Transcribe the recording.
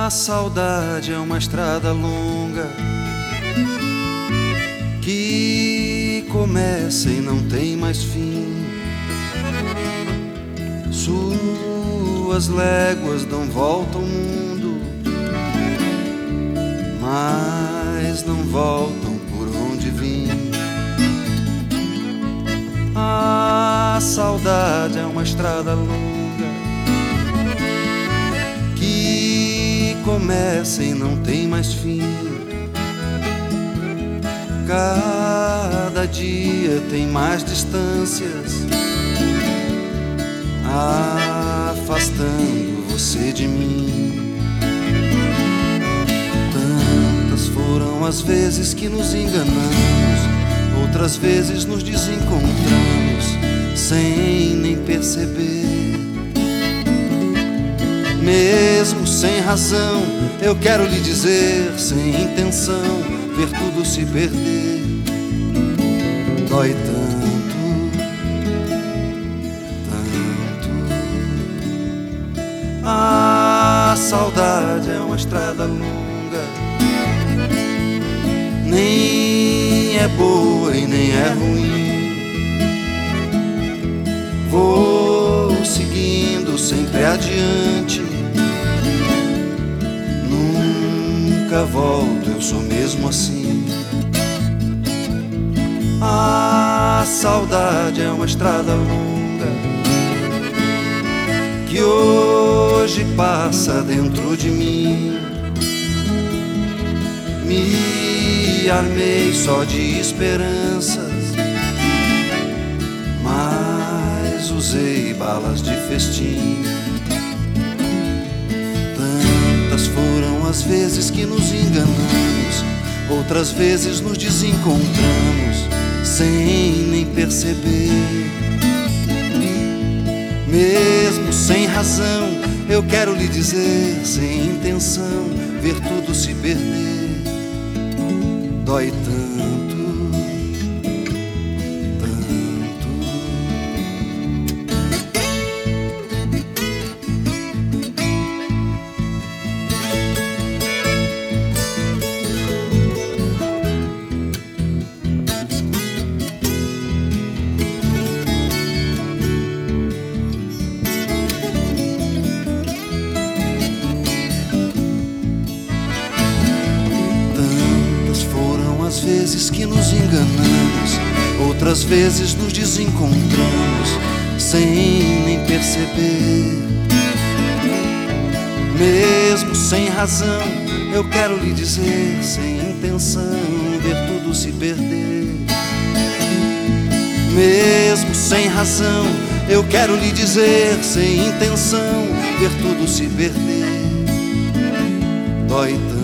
saudade é uma estrada longa que começa e não tem mais fim. Suas léguas dão volta ao mundo, mas não voltam por onde vim. A saudade é uma estrada longa que começa e não tem mais fim. Cada dia tem mais distâncias, afastando você de mim. Tantas foram as vezes que nos enganamos, outras vezes nos desencontramos sem nem perceber. Mesmo sem razão, eu quero lhe dizer, sem intenção, ver tudo se perder. Dói tanto, tanto. A saudade é uma estrada longa, nem é boa e nem é ruim. Vou seguindo sempre adiante, nunca volto, eu sou mesmo assim. A saudade é uma estrada longa que hoje passa dentro de mim. Me armei só de esperanças, mas usei balas de festim. Tantas foram as vezes que nos enganamos, outras vezes nos desencontramos sem nem perceber. Mesmo sem razão, eu quero lhe dizer, sem intenção, ver tudo se perder. Dói tanto, tanto. As vezes que nos enganamos, outras vezes nos desencontramos sem nem perceber. Mesmo sem razão, eu quero lhe dizer, sem intenção, ver tudo se perder. Mesmo sem razão, eu quero lhe dizer, sem intenção, ver tudo se perder. Dói tanto.